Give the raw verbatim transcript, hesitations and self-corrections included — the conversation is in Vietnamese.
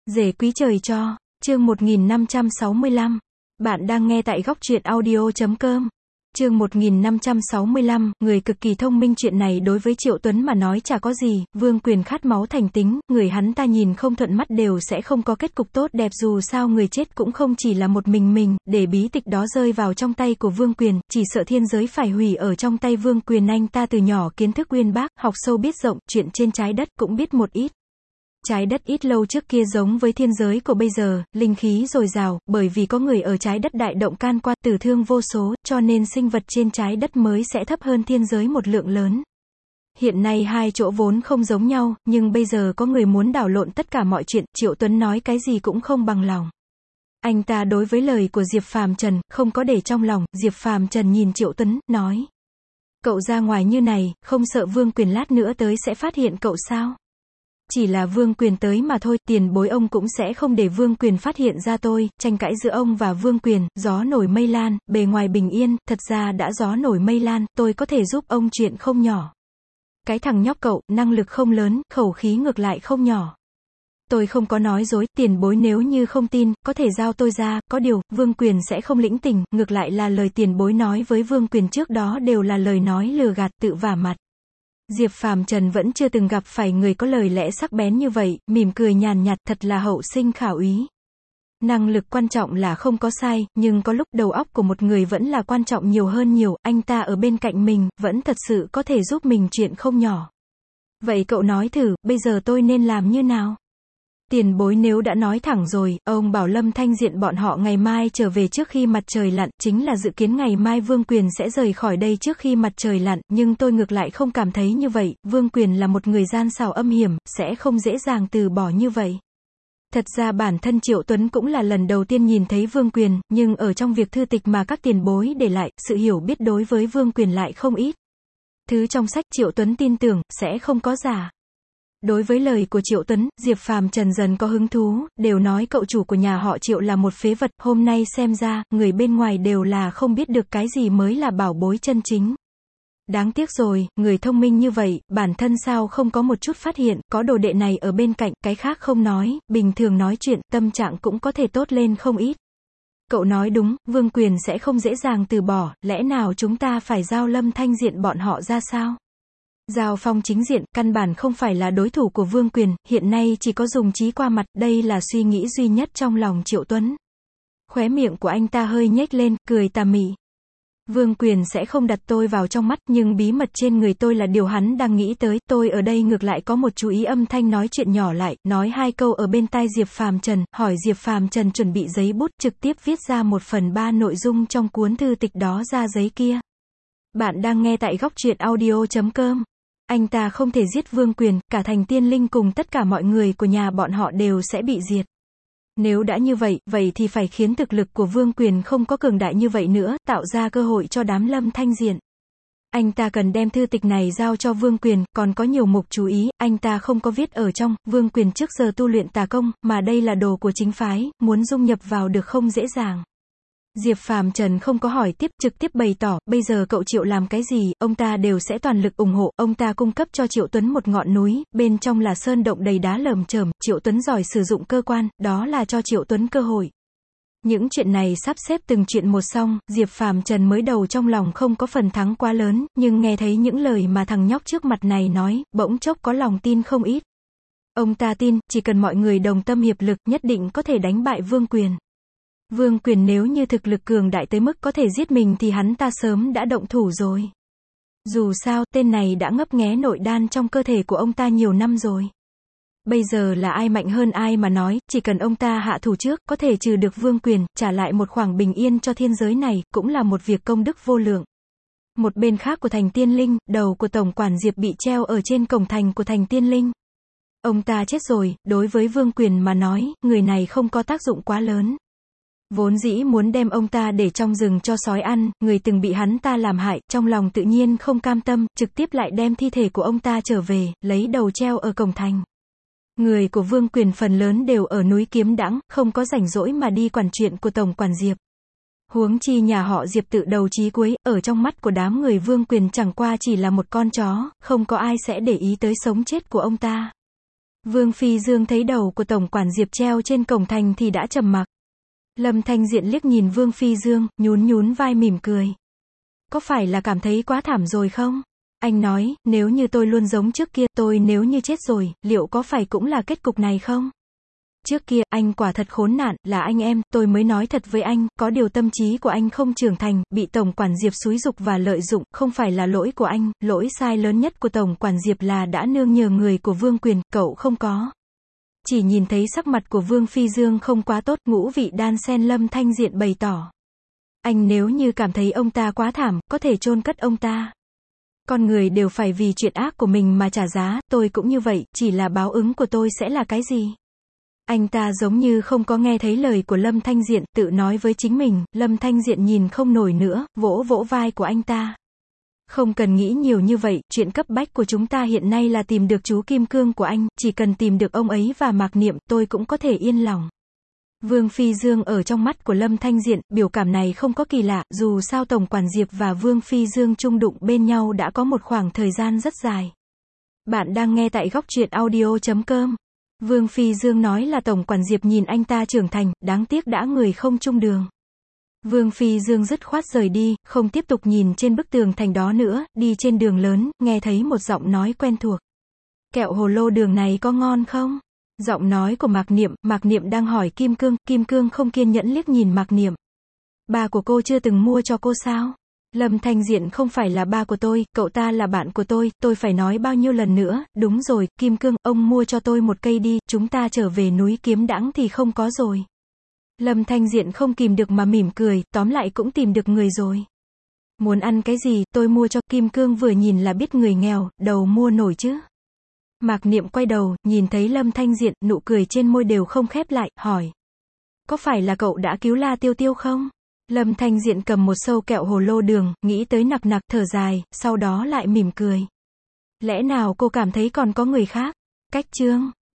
Rể quý trời cho, chương một nghìn năm trăm sáu mươi lăm. Bạn đang nghe tại góc truyện audio chấm com. Chương một nghìn năm trăm sáu mươi lăm, người cực kỳ thông minh. Chuyện này đối với Triệu Tuấn mà nói chả có gì, Vương Quyền khát máu thành tính, người hắn ta nhìn không thuận mắt đều sẽ không có kết cục tốt đẹp, dù sao người chết cũng không chỉ là một mình mình, để bí tịch đó rơi vào trong tay của Vương Quyền, chỉ sợ thiên giới phải hủy ở trong tay Vương Quyền. Anh ta từ nhỏ kiến thức uyên bác, học sâu biết rộng, chuyện trên trái đất cũng biết một ít. Trái đất ít lâu trước kia giống với thiên giới của bây giờ, linh khí dồi dào, bởi vì có người ở trái đất đại động can qua, tử thương vô số, cho nên sinh vật trên trái đất mới sẽ thấp hơn thiên giới một lượng lớn. Hiện nay hai chỗ vốn không giống nhau, nhưng bây giờ có người muốn đảo lộn tất cả mọi chuyện, Triệu Tuấn nói cái gì cũng không bằng lòng. Anh ta đối với lời của Diệp Phàm Trần, không có để trong lòng. Diệp Phàm Trần nhìn Triệu Tuấn, nói: Cậu ra ngoài như này, không sợ Vương Quyền lát nữa tới sẽ phát hiện cậu sao? Chỉ là Vương Quyền tới mà thôi, tiền bối ông cũng sẽ không để Vương Quyền phát hiện ra tôi. Tranh cãi giữa ông và Vương Quyền, gió nổi mây lan, bề ngoài bình yên, thật ra đã gió nổi mây lan, tôi có thể giúp ông chuyện không nhỏ. Cái thằng nhóc cậu, năng lực không lớn, khẩu khí ngược lại không nhỏ. Tôi không có nói dối, tiền bối nếu như không tin, có thể giao tôi ra, có điều, Vương Quyền sẽ không lĩnh tình, ngược lại là lời tiền bối nói với Vương Quyền trước đó đều là lời nói lừa gạt, tự vả mặt. Diệp Phàm Trần vẫn chưa từng gặp phải người có lời lẽ sắc bén như vậy, mỉm cười nhàn nhạt, thật là hậu sinh khả úy. Năng lực quan trọng là không có sai, nhưng có lúc đầu óc của một người vẫn là quan trọng nhiều hơn nhiều, anh ta ở bên cạnh mình, vẫn thật sự có thể giúp mình chuyện không nhỏ. Vậy cậu nói thử, bây giờ tôi nên làm như nào? Tiền bối nếu đã nói thẳng rồi, ông bảo Lâm Thanh Diện bọn họ ngày mai trở về trước khi mặt trời lặn, chính là dự kiến ngày mai Vương Quyền sẽ rời khỏi đây trước khi mặt trời lặn, nhưng tôi ngược lại không cảm thấy như vậy, Vương Quyền là một người gian xảo âm hiểm, sẽ không dễ dàng từ bỏ như vậy. Thật ra bản thân Triệu Tuấn cũng là lần đầu tiên nhìn thấy Vương Quyền, nhưng ở trong việc thư tịch mà các tiền bối để lại, sự hiểu biết đối với Vương Quyền lại không ít. Thứ trong sách Triệu Tuấn tin tưởng, sẽ không có giả. Đối với lời của Triệu Tuấn, Diệp Phàm Trần dần có hứng thú, đều nói cậu chủ của nhà họ Triệu là một phế vật, hôm nay xem ra, người bên ngoài đều là không biết được cái gì mới là bảo bối chân chính. Đáng tiếc rồi, người thông minh như vậy, bản thân sao không có một chút phát hiện, có đồ đệ này ở bên cạnh, cái khác không nói, bình thường nói chuyện, tâm trạng cũng có thể tốt lên không ít. Cậu nói đúng, Vương Quyền sẽ không dễ dàng từ bỏ, lẽ nào chúng ta phải giao Lâm Thanh Diện bọn họ ra sao? Giao Phong chính diện, căn bản không phải là đối thủ của Vương Quyền, hiện nay chỉ có dùng trí qua mặt, đây là suy nghĩ duy nhất trong lòng Triệu Tuấn. Khóe miệng của anh ta hơi nhếch lên, cười tà mị. Vương Quyền sẽ không đặt tôi vào trong mắt, nhưng bí mật trên người tôi là điều hắn đang nghĩ tới, tôi ở đây ngược lại có một chú ý. Âm thanh nói chuyện nhỏ lại, nói hai câu ở bên tai Diệp Phàm Trần, hỏi Diệp Phàm Trần chuẩn bị giấy bút, trực tiếp viết ra một phần ba nội dung trong cuốn thư tịch đó ra giấy kia. Bạn đang nghe tại góc truyện audio chấm com. Anh ta không thể giết Vương Quyền, cả thành Tiên Linh cùng tất cả mọi người của nhà bọn họ đều sẽ bị diệt. Nếu đã như vậy, vậy thì phải khiến thực lực của Vương Quyền không có cường đại như vậy nữa, tạo ra cơ hội cho đám Lâm Thanh Diện. Anh ta cần đem thư tịch này giao cho Vương Quyền, còn có nhiều mục chú ý, anh ta không có viết ở trong. Vương Quyền trước giờ tu luyện tà công, mà đây là đồ của chính phái, muốn dung nhập vào được không dễ dàng. Diệp Phàm Trần không có hỏi tiếp, trực tiếp bày tỏ, bây giờ cậu Triệu làm cái gì, ông ta đều sẽ toàn lực ủng hộ. Ông ta cung cấp cho Triệu Tuấn một ngọn núi, bên trong là sơn động đầy đá lởm chởm, Triệu Tuấn giỏi sử dụng cơ quan, đó là cho Triệu Tuấn cơ hội. Những chuyện này sắp xếp từng chuyện một xong, Diệp Phàm Trần mới đầu trong lòng không có phần thắng quá lớn, nhưng nghe thấy những lời mà thằng nhóc trước mặt này nói, bỗng chốc có lòng tin không ít. Ông ta tin, chỉ cần mọi người đồng tâm hiệp lực, nhất định có thể đánh bại Vương Quyền. Vương Quyền nếu như thực lực cường đại tới mức có thể giết mình thì hắn ta sớm đã động thủ rồi. Dù sao, tên này đã ngấp nghé nội đan trong cơ thể của ông ta nhiều năm rồi. Bây giờ là ai mạnh hơn ai mà nói, chỉ cần ông ta hạ thủ trước, có thể trừ được Vương Quyền, trả lại một khoảng bình yên cho thiên giới này, cũng là một việc công đức vô lượng. Một bên khác của thành Tiên Linh, đầu của Tổng quản Diệp bị treo ở trên cổng thành của thành Tiên Linh. Ông ta chết rồi, đối với Vương Quyền mà nói, người này không có tác dụng quá lớn. Vốn dĩ muốn đem ông ta để trong rừng cho sói ăn, người từng bị hắn ta làm hại, trong lòng tự nhiên không cam tâm, trực tiếp lại đem thi thể của ông ta trở về, lấy đầu treo ở cổng thành. Người của Vương Quyền phần lớn đều ở núi Kiếm Đãng, không có rảnh rỗi mà đi quản chuyện của Tổng quản Diệp. Huống chi nhà họ Diệp tự đầu chí cuối, ở trong mắt của đám người Vương Quyền chẳng qua chỉ là một con chó, không có ai sẽ để ý tới sống chết của ông ta. Vương Phi Dương thấy đầu của Tổng quản Diệp treo trên cổng thành thì đã trầm mặc. Lâm Thanh Diện liếc nhìn Vương Phi Dương, nhún nhún vai mỉm cười. Có phải là cảm thấy quá thảm rồi không? Anh nói, nếu như tôi luôn giống trước kia, tôi nếu như chết rồi, liệu có phải cũng là kết cục này không? Trước kia, anh quả thật khốn nạn, là anh em, tôi mới nói thật với anh, có điều tâm trí của anh không trưởng thành, bị Tổng quản Diệp xúi giục và lợi dụng, không phải là lỗi của anh, lỗi sai lớn nhất của Tổng quản Diệp là đã nương nhờ người của Vương Quyền, cậu không có. Chỉ nhìn thấy sắc mặt của Vương Phi Dương không quá tốt, ngũ vị đan sen. Lâm Thanh Diện bày tỏ. Anh nếu như cảm thấy ông ta quá thảm, có thể chôn cất ông ta. Con người đều phải vì chuyện ác của mình mà trả giá, tôi cũng như vậy, chỉ là báo ứng của tôi sẽ là cái gì? Anh ta giống như không có nghe thấy lời của Lâm Thanh Diện, tự nói với chính mình. Lâm Thanh Diện nhìn không nổi nữa, vỗ vỗ vai của anh ta. Không cần nghĩ nhiều như vậy, chuyện cấp bách của chúng ta hiện nay là tìm được chú Kim Cương của anh, chỉ cần tìm được ông ấy và Mạc Niệm, tôi cũng có thể yên lòng. Vương Phi Dương ở trong mắt của Lâm Thanh Diện, biểu cảm này không có kỳ lạ, dù sao Tổng quản Diệp và Vương Phi Dương chung đụng bên nhau đã có một khoảng thời gian rất dài. Bạn đang nghe tại góc truyện audio chấm com. Vương Phi Dương nói là Tổng quản Diệp nhìn anh ta trưởng thành, đáng tiếc đã người không chung đường. Vương Phi Dương dứt khoát rời đi, không tiếp tục nhìn trên bức tường thành đó nữa, đi trên đường lớn, nghe thấy một giọng nói quen thuộc. Kẹo hồ lô đường này có ngon không? Giọng nói của Mạc Niệm, Mạc Niệm đang hỏi Kim Cương, Kim Cương không kiên nhẫn liếc nhìn Mạc Niệm. Ba của cô chưa từng mua cho cô sao? Lâm Thanh Diện không phải là ba của tôi, cậu ta là bạn của tôi, tôi phải nói bao nhiêu lần nữa, đúng rồi, Kim Cương, ông mua cho tôi một cây đi, chúng ta trở về núi Kiếm Đãng thì không có rồi. Lâm Thanh Diện không kìm được mà mỉm cười, tóm lại cũng tìm được người rồi. Muốn ăn cái gì, tôi mua cho. Kim Cương vừa nhìn là biết người nghèo, đầu mua nổi chứ. Mạc Niệm quay đầu, nhìn thấy Lâm Thanh Diện, nụ cười trên môi đều không khép lại, hỏi. Có phải là cậu đã cứu La Tiêu Tiêu không? Lâm Thanh Diện cầm một sâu kẹo hồ lô đường, nghĩ tới nặc nặc, thở dài, sau đó lại mỉm cười. Lẽ nào cô cảm thấy còn có người khác? Cách chương.